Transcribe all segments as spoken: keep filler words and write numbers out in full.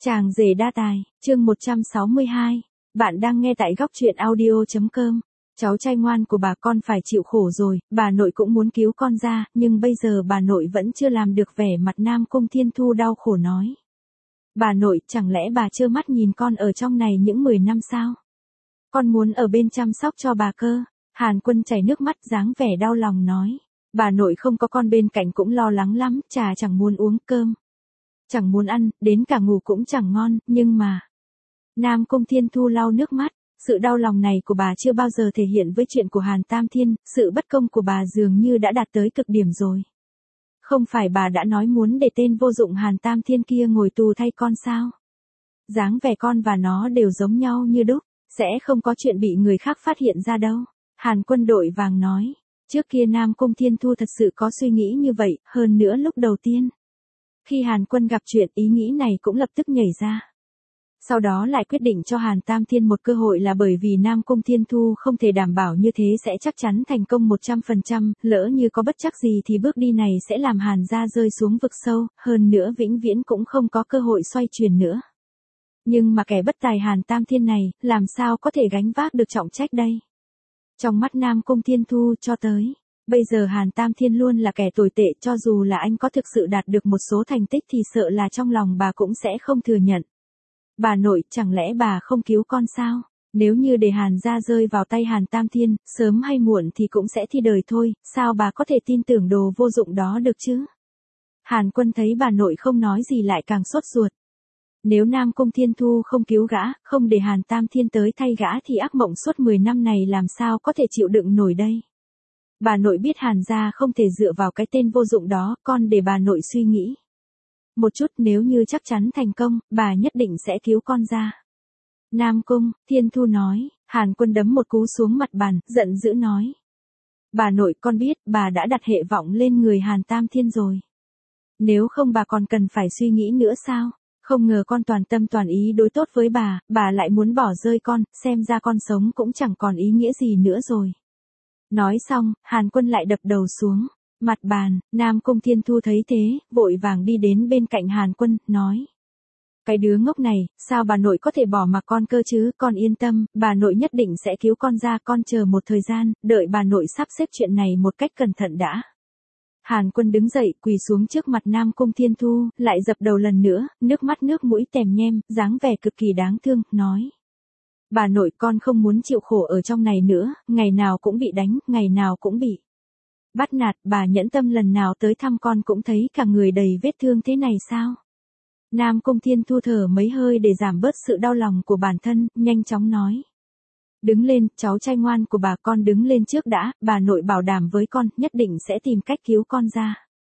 Chàng rể đa tài, chương một trăm sáu mươi hai. Bạn đang nghe tại góc truyện audio.com. Cháu trai ngoan của bà con phải chịu khổ rồi, bà nội cũng muốn cứu con ra, nhưng bây giờ bà nội vẫn chưa làm được vẻ mặt Nam Cung Thiên Thu đau khổ nói. Bà nội, chẳng lẽ bà trơ mắt nhìn con ở trong này những mười năm sao? Con muốn ở bên chăm sóc cho bà cơ. Hàn Quân chảy nước mắt dáng vẻ đau lòng nói. Bà nội không có con bên cạnh cũng lo lắng lắm, trà chẳng muốn uống cơm. Chẳng muốn ăn, đến cả ngủ cũng chẳng ngon, nhưng mà... Nam Cung Thiên Thu lau nước mắt, sự đau lòng này của bà chưa bao giờ thể hiện với chuyện của Hàn Tam Thiên, sự bất công của bà dường như đã đạt tới cực điểm rồi. Không phải bà đã nói muốn để tên vô dụng Hàn Tam Thiên kia ngồi tù thay con sao? Dáng vẻ con và nó đều giống nhau như đúc, sẽ không có chuyện bị người khác phát hiện ra đâu. Hàn Quân đội vàng nói, trước kia Nam Cung Thiên Thu thật sự có suy nghĩ như vậy, hơn nữa lúc đầu tiên. Khi Hàn Quân gặp chuyện ý nghĩ này cũng lập tức nhảy ra. Sau đó lại quyết định cho Hàn Tam Thiên một cơ hội là bởi vì Nam Cung Thiên Thu không thể đảm bảo như thế sẽ chắc chắn thành công một trăm phần trăm, lỡ như có bất chắc gì thì bước đi này sẽ làm Hàn gia rơi xuống vực sâu, hơn nữa vĩnh viễn cũng không có cơ hội xoay chuyển nữa. Nhưng mà kẻ bất tài Hàn Tam Thiên này, làm sao có thể gánh vác được trọng trách đây? Trong mắt Nam Cung Thiên Thu cho tới, bây giờ Hàn Tam Thiên luôn là kẻ tồi tệ, cho dù là anh có thực sự đạt được một số thành tích thì sợ là trong lòng bà cũng sẽ không thừa nhận. Bà nội, chẳng lẽ bà không cứu con sao? Nếu như để Hàn gia rơi vào tay Hàn Tam Thiên, sớm hay muộn thì cũng sẽ thi đời thôi, sao bà có thể tin tưởng đồ vô dụng đó được chứ? Hàn Quân thấy bà nội không nói gì lại càng sốt ruột. Nếu Nam Cung Thiên Thu không cứu gã, không để Hàn Tam Thiên tới thay gã thì ác mộng suốt mười năm này làm sao có thể chịu đựng nổi đây? Bà nội biết Hàn gia không thể dựa vào cái tên vô dụng đó, con để bà nội suy nghĩ. Một chút, nếu như chắc chắn thành công, bà nhất định sẽ cứu con ra. Nam Cung Thiên Thu nói. Hàn Quân đấm một cú xuống mặt bàn, giận dữ nói. Bà nội, con biết, bà đã đặt hệ vọng lên người Hàn Tam Thiên rồi. Nếu không bà còn cần phải suy nghĩ nữa sao? Không ngờ con toàn tâm toàn ý đối tốt với bà, bà lại muốn bỏ rơi con, xem ra con sống cũng chẳng còn ý nghĩa gì nữa rồi. Nói xong, Hàn Quân lại đập đầu xuống mặt bàn. Nam Cung Thiên Thu thấy thế, vội vàng đi đến bên cạnh Hàn Quân, nói. Cái đứa ngốc này, sao bà nội có thể bỏ mặc con cơ chứ? Con yên tâm, bà nội nhất định sẽ cứu con ra, con chờ một thời gian, đợi bà nội sắp xếp chuyện này một cách cẩn thận đã. Hàn Quân đứng dậy, quỳ xuống trước mặt Nam Cung Thiên Thu, lại dập đầu lần nữa, nước mắt nước mũi tèm nhem, dáng vẻ cực kỳ đáng thương, nói. Bà nội, con không muốn chịu khổ ở trong này nữa, ngày nào cũng bị đánh, ngày nào cũng bị bắt nạt, bà nhẫn tâm lần nào tới thăm con cũng thấy cả người đầy vết thương thế này sao? Nam Cung Thiên Thu thở mấy hơi để giảm bớt sự đau lòng của bản thân, nhanh chóng nói. Đứng lên, cháu trai ngoan của bà, con đứng lên trước đã, bà nội bảo đảm với con, nhất định sẽ tìm cách cứu con ra.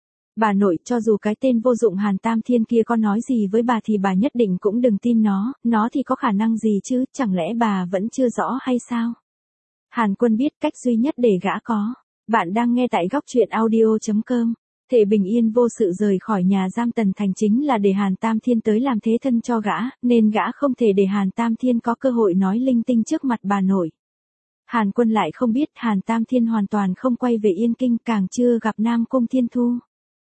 Bà nội, cho dù cái tên vô dụng Hàn Tam Thiên kia có nói gì với bà thì bà nhất định cũng đừng tin nó, nó thì có khả năng gì chứ, chẳng lẽ bà vẫn chưa rõ hay sao? Hàn Quân biết cách duy nhất để gã có. Bạn đang nghe tại góc truyện audio.com. Thể bình yên vô sự rời khỏi nhà giam Tần Thành chính là để Hàn Tam Thiên tới làm thế thân cho gã, nên gã không thể để Hàn Tam Thiên có cơ hội nói linh tinh trước mặt bà nội. Hàn Quân lại không biết Hàn Tam Thiên hoàn toàn không quay về Yên Kinh, càng chưa gặp Nam Cung Thiên Thu.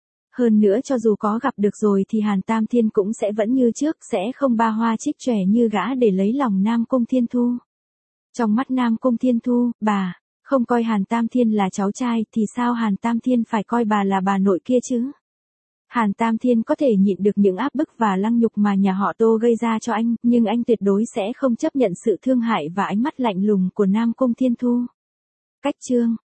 Hơn nữa cho dù có gặp được rồi thì Hàn Tam Thiên cũng sẽ vẫn như trước, sẽ không ba hoa trích chòe như gã để lấy lòng Nam Cung Thiên Thu. Trong mắt Nam Cung Thiên Thu, bà không coi Hàn Tam Thiên là cháu trai thì sao Hàn Tam Thiên phải coi bà là bà nội kia chứ? Hàn Tam Thiên có thể nhịn được những áp bức và lăng nhục mà nhà họ Tô gây ra cho anh, nhưng anh tuyệt đối sẽ không chấp nhận sự thương hại và ánh mắt lạnh lùng của Nam Cung Thiên Thu. Cách chương